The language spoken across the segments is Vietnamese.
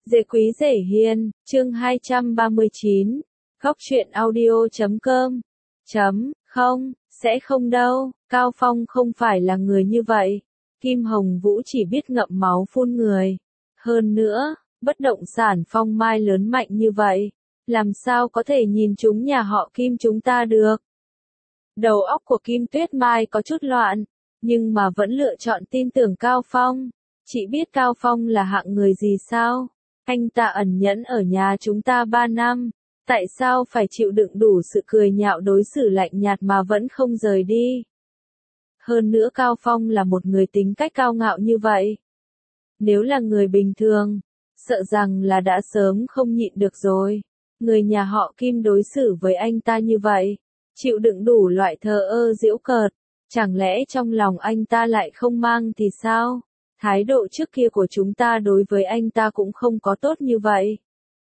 Dễ quý dễ hiền, chương 239, Góc truyện audio.com. Không, sẽ không đâu, Cao Phong không phải là người như vậy. Kim Hồng Vũ chỉ biết ngậm máu phun người. Hơn nữa, bất động sản Phong Mai lớn mạnh như vậy, làm sao có thể nhìn chúng nhà họ Kim chúng ta được. Đầu óc của Kim Tuyết Mai có chút loạn, nhưng mà vẫn lựa chọn tin tưởng Cao Phong. Chị biết Cao Phong là hạng người gì sao? Anh ta ẩn nhẫn ở nhà chúng ta 3 năm, tại sao phải chịu đựng đủ sự cười nhạo đối xử lạnh nhạt mà vẫn không rời đi? Hơn nữa Cao Phong là một người tính cách cao ngạo như vậy. Nếu là người bình thường, sợ rằng là đã sớm không nhịn được rồi. Người nhà họ Kim đối xử với anh ta như vậy, chịu đựng đủ loại thờ ơ giễu cợt, chẳng lẽ trong lòng anh ta lại không mang thì sao? Thái độ trước kia của chúng ta đối với anh ta cũng không có tốt như vậy.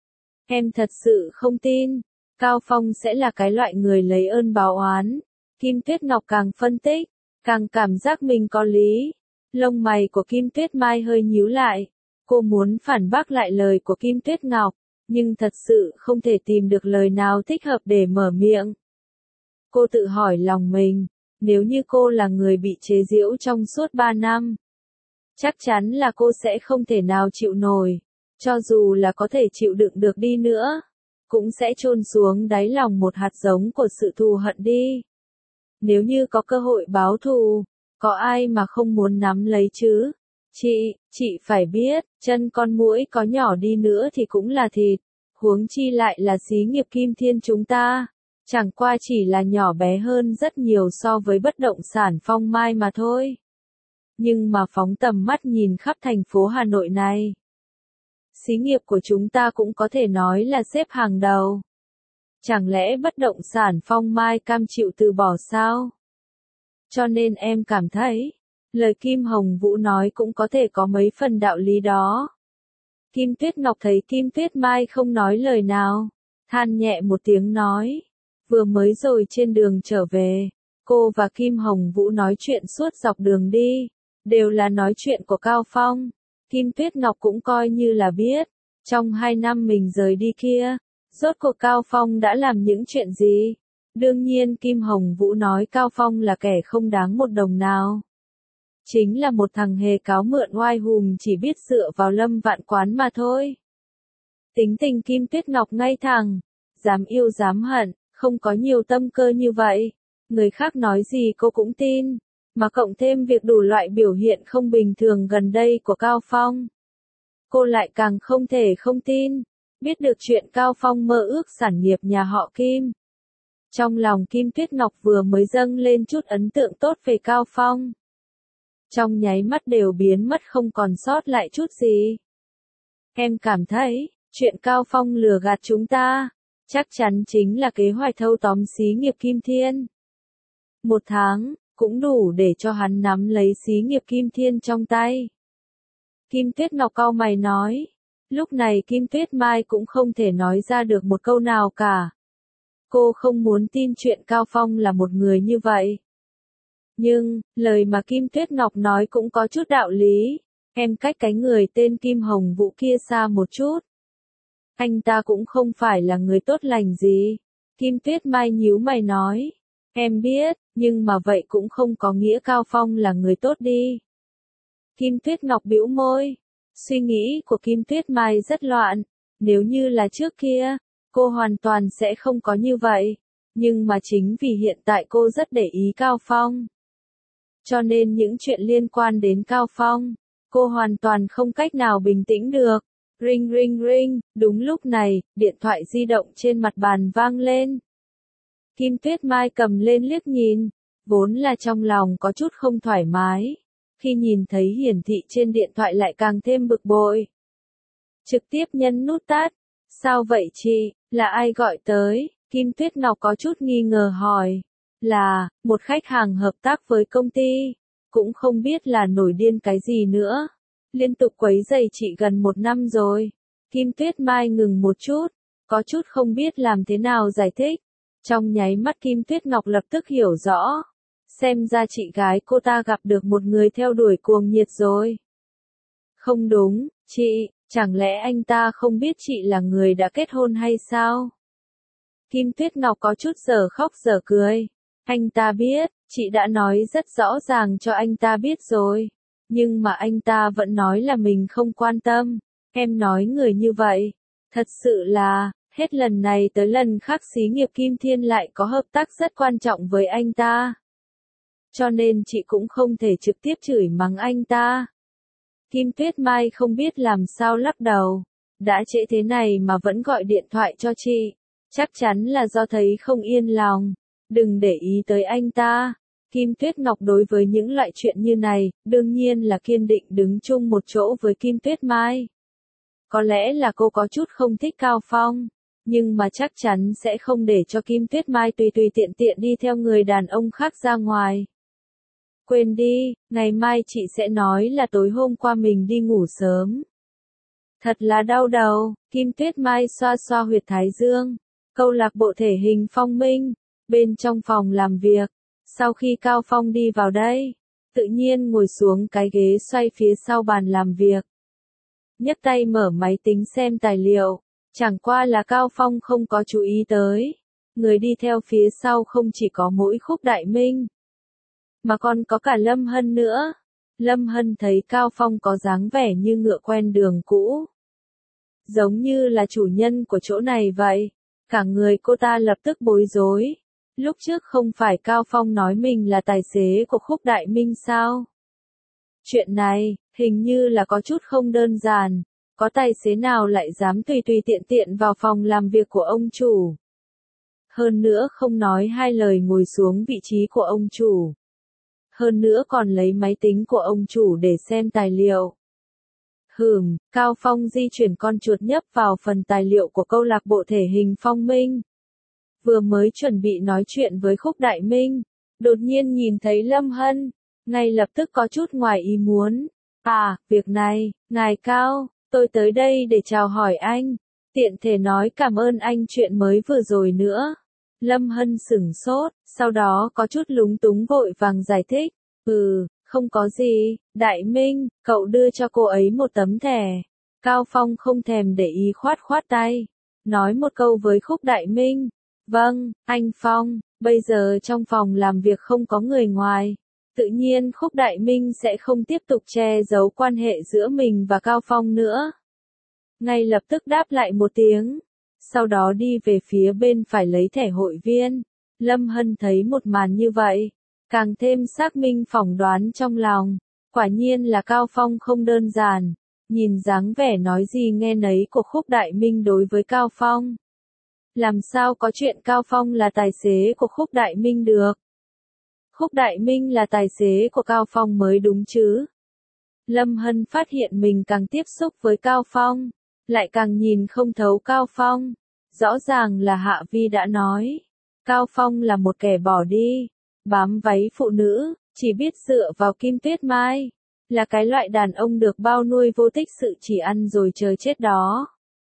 Em thật sự không tin, Cao Phong sẽ là cái loại người lấy ơn báo oán. Kim Tuyết Ngọc càng phân tích, càng cảm giác mình có lý. Lông mày của Kim Tuyết Mai hơi nhíu lại. Cô muốn phản bác lại lời của Kim Tuyết Ngọc, nhưng thật sự không thể tìm được lời nào thích hợp để mở miệng. Cô tự hỏi lòng mình, nếu như cô là người bị chế giễu trong suốt 3 năm, chắc chắn là cô sẽ không thể nào chịu nổi. Cho dù là có thể chịu đựng được đi nữa, cũng sẽ chôn xuống đáy lòng một hạt giống của sự thù hận đi. Nếu như có cơ hội báo thù, có ai mà không muốn nắm lấy chứ? Chị phải biết, chân con muỗi có nhỏ đi nữa thì cũng là thịt, huống chi lại là xí nghiệp Kim Thiên chúng ta. Chẳng qua chỉ là nhỏ bé hơn rất nhiều so với bất động sản Phong Mai mà thôi. Nhưng mà phóng tầm mắt nhìn khắp thành phố Hà Nội này, xí nghiệp của chúng ta cũng có thể nói là xếp hàng đầu. Chẳng lẽ bất động sản Phong Mai cam chịu từ bỏ sao? Cho nên em cảm thấy, lời Kim Hồng Vũ nói cũng có thể có mấy phần đạo lý đó. Kim Tuyết Ngọc thấy Kim Tuyết Mai không nói lời nào, than nhẹ một tiếng nói. Vừa mới rồi trên đường trở về, cô và Kim Hồng Vũ nói chuyện suốt dọc đường đi, đều là nói chuyện của Cao Phong. Kim Tuyết Ngọc cũng coi như là biết, trong 2 năm mình rời đi kia, rốt cuộc Cao Phong đã làm những chuyện gì. Đương nhiên Kim Hồng Vũ nói Cao Phong là kẻ không đáng một đồng nào. Chính là một thằng hề cáo mượn oai hùng chỉ biết dựa vào Lâm Vạn Quán mà thôi. Tính tình Kim Tuyết Ngọc ngay thẳng, dám yêu dám hận, không có nhiều tâm cơ như vậy. Người khác nói gì cô cũng tin, mà cộng thêm việc đủ loại biểu hiện không bình thường gần đây của Cao Phong. Cô lại càng không thể không tin, biết được chuyện Cao Phong mơ ước sản nghiệp nhà họ Kim. Trong lòng Kim Tuyết Ngọc vừa mới dâng lên chút ấn tượng tốt về Cao Phong, trong nháy mắt đều biến mất không còn sót lại chút gì. Em cảm thấy, chuyện Cao Phong lừa gạt chúng ta, chắc chắn chính là kế hoạch thâu tóm xí nghiệp Kim Thiên. 1 tháng, cũng đủ để cho hắn nắm lấy xí nghiệp Kim Thiên trong tay. Kim Tuyết Ngọc cau mày nói. Lúc này Kim Tuyết Mai cũng không thể nói ra được một câu nào cả. Cô không muốn tin chuyện Cao Phong là một người như vậy. Nhưng, lời mà Kim Tuyết Ngọc nói cũng có chút đạo lý. Em cách cái người tên Kim Hồng Vũ kia xa một chút. Anh ta cũng không phải là người tốt lành gì. Kim Tuyết Mai nhíu mày nói. Em biết, nhưng mà vậy cũng không có nghĩa Cao Phong là người tốt đi. Kim Tuyết Ngọc bĩu môi. Suy nghĩ của Kim Tuyết Mai rất loạn. Nếu như là trước kia, cô hoàn toàn sẽ không có như vậy. Nhưng mà chính vì hiện tại cô rất để ý Cao Phong. Cho nên những chuyện liên quan đến Cao Phong, cô hoàn toàn không cách nào bình tĩnh được. Ring ring ring, đúng lúc này, điện thoại di động trên mặt bàn vang lên. Kim Tuyết Mai cầm lên liếc nhìn, vốn là trong lòng có chút không thoải mái. Khi nhìn thấy hiển thị trên điện thoại lại càng thêm bực bội. Trực tiếp nhấn nút tắt. Sao vậy chị, là ai gọi tới? Kim Tuyết Ngọc có chút nghi ngờ hỏi. Là, một khách hàng hợp tác với công ty. Cũng không biết là nổi điên cái gì nữa. Liên tục quấy rầy chị gần 1 năm rồi. Kim Tuyết Mai ngừng một chút, có chút không biết làm thế nào giải thích. Trong nháy mắt Kim Tuyết Ngọc lập tức hiểu rõ. Xem ra chị gái cô ta gặp được một người theo đuổi cuồng nhiệt rồi. Không đúng, Chẳng lẽ anh ta không biết chị là người đã kết hôn hay sao? Kim Tuyết Ngọc có chút giờ khóc giờ cười. Anh ta biết, chị đã nói rất rõ ràng cho anh ta biết rồi. Nhưng mà anh ta vẫn nói là mình không quan tâm. Em nói người như vậy. Thật sự là, hết lần này tới lần khác xí nghiệp Kim Thiên lại có hợp tác rất quan trọng với anh ta. Cho nên chị cũng không thể trực tiếp chửi mắng anh ta. Kim Tuyết Mai không biết làm sao lắc đầu. Đã trễ thế này mà vẫn gọi điện thoại cho chị. Chắc chắn là do thấy không yên lòng. Đừng để ý tới anh ta. Kim Tuyết Ngọc đối với những loại chuyện như này, đương nhiên là kiên định đứng chung một chỗ với Kim Tuyết Mai. Có lẽ là cô có chút không thích Cao Phong, nhưng mà chắc chắn sẽ không để cho Kim Tuyết Mai tùy tùy tiện tiện đi theo người đàn ông khác ra ngoài. Quên đi, ngày mai chị sẽ nói là tối hôm qua mình đi ngủ sớm. Thật là đau đầu, Kim Tuyết Mai xoa xoa huyệt thái dương. Câu lạc bộ thể hình Phong Minh, bên trong phòng làm việc. Sau khi Cao Phong đi vào đây, tự nhiên ngồi xuống cái ghế xoay phía sau bàn làm việc. Nhấc tay mở máy tính xem tài liệu, chẳng qua là Cao Phong không có chú ý tới. Người đi theo phía sau không chỉ có mỗi Khúc Đại Minh, mà còn có cả Lâm Hân nữa. Lâm Hân thấy Cao Phong có dáng vẻ như ngựa quen đường cũ. Giống như là chủ nhân của chỗ này vậy. Cả người cô ta lập tức bối rối. Lúc trước không phải Cao Phong nói mình là tài xế của Khúc Đại Minh sao? Chuyện này, hình như là có chút không đơn giản. Có tài xế nào lại dám tùy tùy tiện tiện vào phòng làm việc của ông chủ? Hơn nữa không nói hai lời ngồi xuống vị trí của ông chủ. Hơn nữa còn lấy máy tính của ông chủ để xem tài liệu. Cao Phong di chuyển con chuột nhấp vào phần tài liệu của câu lạc bộ thể hình Phong Minh. Vừa mới chuẩn bị nói chuyện với Khúc Đại Minh, đột nhiên nhìn thấy Lâm Hân, ngay lập tức có chút ngoài ý muốn. À, việc này, ngài Cao, tôi tới đây để chào hỏi anh, tiện thể nói cảm ơn anh chuyện mới vừa rồi nữa. Lâm Hân sửng sốt, sau đó có chút lúng túng vội vàng giải thích. Không có gì, Đại Minh, cậu đưa cho cô ấy một tấm thẻ. Cao Phong không thèm để ý khoát khoát tay, nói một câu với Khúc Đại Minh. Vâng, anh Phong, bây giờ trong phòng làm việc không có người ngoài. Tự nhiên Khúc Đại Minh sẽ không tiếp tục che giấu quan hệ giữa mình và Cao Phong nữa. Ngay lập tức đáp lại một tiếng. Sau đó đi về phía bên phải lấy thẻ hội viên. Lâm Hân thấy một màn như vậy, càng thêm xác minh phỏng đoán trong lòng. Quả nhiên là Cao Phong không đơn giản. Nhìn dáng vẻ nói gì nghe nấy của Khúc Đại Minh đối với Cao Phong. Làm sao có chuyện Cao Phong là tài xế của Khúc Đại Minh được? Khúc Đại Minh là tài xế của Cao Phong mới đúng chứ? Lâm Hân phát hiện mình càng tiếp xúc với Cao Phong, lại càng nhìn không thấu Cao Phong. Rõ ràng là Hạ Vi đã nói, Cao Phong là một kẻ bỏ đi, bám váy phụ nữ, chỉ biết dựa vào Kim Tuyết Mai, là cái loại đàn ông được bao nuôi vô tích sự chỉ ăn rồi chờ chết đó.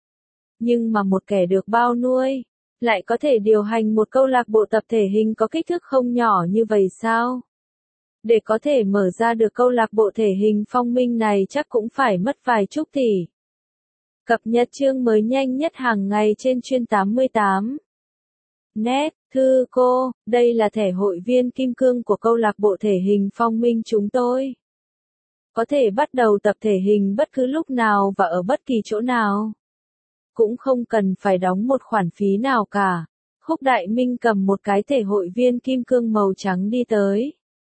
Nhưng mà một kẻ được bao nuôi, lại có thể điều hành một câu lạc bộ tập thể hình có kích thước không nhỏ như vậy sao? Để có thể mở ra được câu lạc bộ thể hình Phong Minh này chắc cũng phải mất vài chục tỷ. Cập nhật chương mới nhanh nhất hàng ngày trên chuyên 88. Net, thư cô, đây là thẻ hội viên kim cương của câu lạc bộ thể hình Phong Minh chúng tôi. Có thể bắt đầu tập thể hình bất cứ lúc nào và ở bất kỳ chỗ nào. Cũng không cần phải đóng một khoản phí nào cả. Khúc Đại Minh cầm một cái thẻ hội viên kim cương màu trắng đi tới.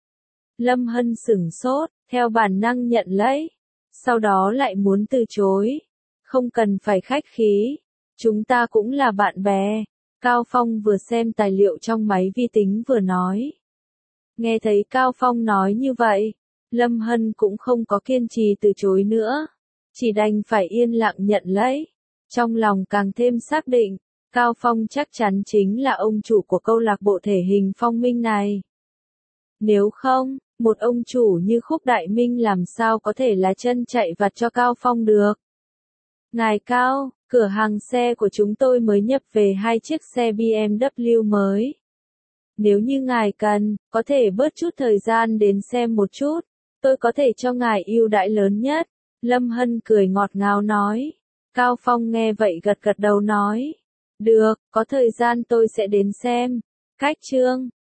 Lâm Hân sửng sốt, theo bản năng nhận lấy. Sau đó lại muốn từ chối. Không cần phải khách khí. Chúng ta cũng là bạn bè. Cao Phong vừa xem tài liệu trong máy vi tính vừa nói. Nghe thấy Cao Phong nói như vậy, Lâm Hân cũng không có kiên trì từ chối nữa. Chỉ đành phải yên lặng nhận lấy. Trong lòng càng thêm xác định, Cao Phong chắc chắn chính là ông chủ của câu lạc bộ thể hình Phong Minh này. Nếu không, một ông chủ như Khúc Đại Minh làm sao có thể là chân chạy vặt cho Cao Phong được. Ngài Cao, cửa hàng xe của chúng tôi mới nhập về 2 chiếc xe BMW mới. Nếu như ngài cần, có thể bớt chút thời gian đến xem một chút, tôi có thể cho ngài ưu đãi lớn nhất. Lâm Hân cười ngọt ngào nói. Cao Phong nghe vậy gật gật đầu nói. Được, có thời gian tôi sẽ đến xem. Cách chương